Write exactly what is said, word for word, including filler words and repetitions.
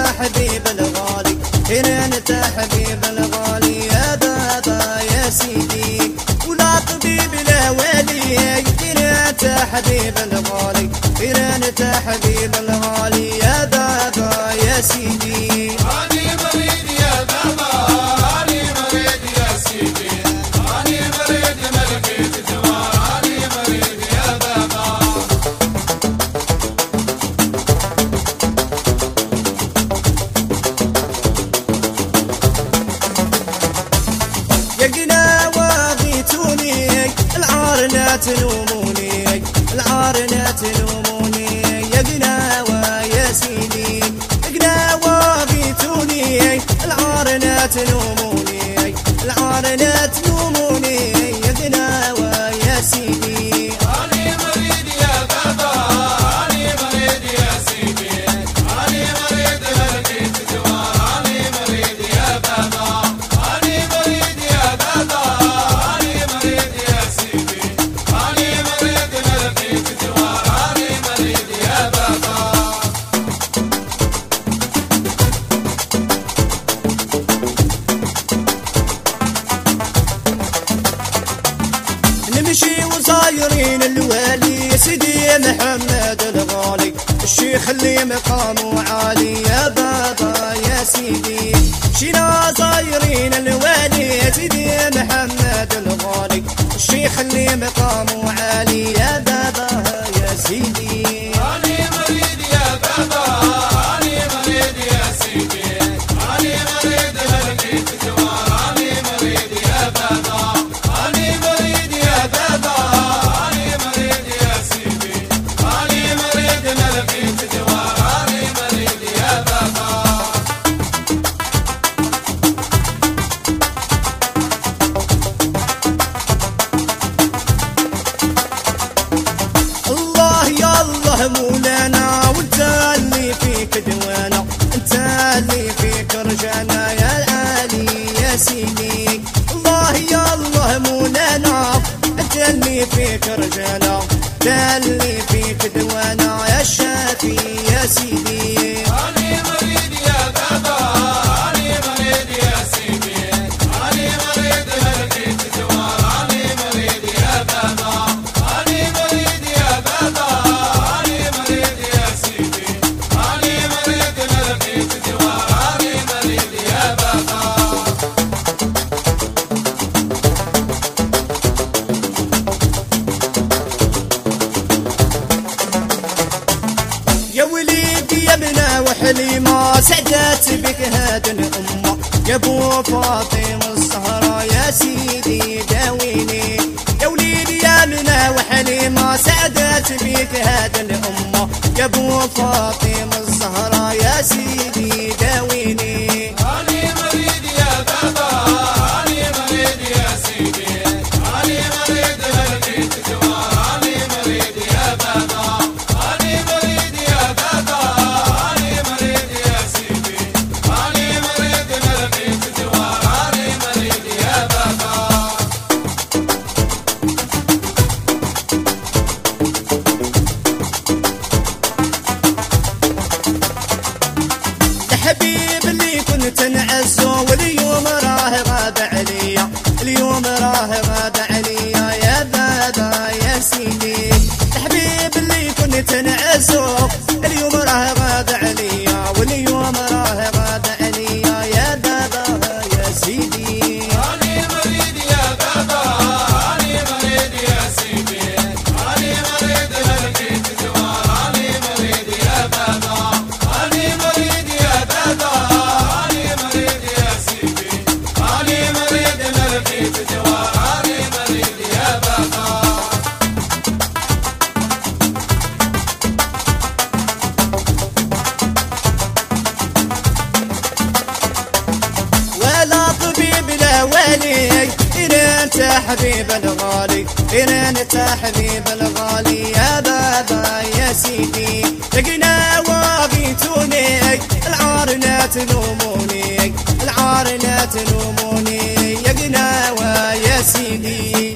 حبيب الغالي هنا انت حبيب الغالي يا بابا يا سيدي ولا طبيب لا ولي هنا انت حبيب الغالي هنا انت حبيب الغالي يا بابا يا سيدي أنا مريض يا بابا أنا مريض يا سيدي أنا مريض ملكة جوار أنا مريض يا بابا يا قناوة غيتوني العار لا تلوموني العار لا تلوموني يا قناوة يا سيدي قناوة غيتوني العار لا تلوموني العار لا تلوموني يا قناوة يا سيدي أنا مريض يا بابا أنا مريض يا سيدي أنا مريض ملكة جوار أنا مريض يا بابا أنا مريض يا بابا أنا مريض يا سيدي أنا مريض ملكة جوار أنا مريض يا بابا نمشي وصايرين الوالي سيدي محمد الغالي الشيخ اللي مقامه عالي يا بابا يا سيدي شينا صايرين الوالي سيدي محمد الغالي الشيخ اللي مقامه عالي يا بابا يا سيدي أنا مريض يا بابا أنا مريض يا سيدي أنا مريض ملكة جوار أنا مريض يا بابا أنا مريض يا بابا أنا مريض يا سيدي أنا مريض ملكة جوار أنا مريض يا بابا الله يا الله مولانا وانت اللي فيك دوانا انت اللي فيك رجعنا يا العالي يا سيدي الله يا الله مولانا انت اللي فيك رجعنا انت اللي فيك دوانا يا الشافي يا سيدي أنا مريض يا بابا أنا مريض يا سيدي أنا مريض ملكة جوار أنا مريض يا بابا أنا مريض يا بابا أنا مريض يا سيدي أنا مريض ملكة جوار أنا مريض يا بابا يا وليدي يا ابنا وحليمة سعدت بك هاد الأمة يا ابو فاطمة الزهراء يا سيدي داويني يا وليدي يا ابنا وحليمة سعدت بك هاد الأمة يا ابو فاطمة الزهراء يا سيدي داويني أنا مريض يا بابا أنا مريض يا سيدي أنا مريض ملكة جوار أنا مريض يا بابا أنا مريض يا بابا أنا مريض يا سيدي أنا مريض ملكة جوار أنا مريض يا بابا الحبيب اللي كنت نعزه واليوم راه غاب عليا اليوم راه غاب عليا يا بابا يا سيدي الحبيب اللي كنت نعزه اليوم راه غاب عليا واليوم راه غاب عليا يا بابا يا سيدي أنا مريض يا بابا أنا مريض يا سيدي أنا مريض ملكة جوار أنا مريض يا بابا أنا مريض يا بابا أنا مريض يا سيدي أنا مريض ملكة جوار أنا مريض يا بابا ولا طبيب لا ولي إن أنت حبيب الغالي إن أنت حبيب الغالي يا بابا يا سيدي لقنا واغيتوني العار لا تلوموني العار لا تلوموني يا قناوة يا سيدي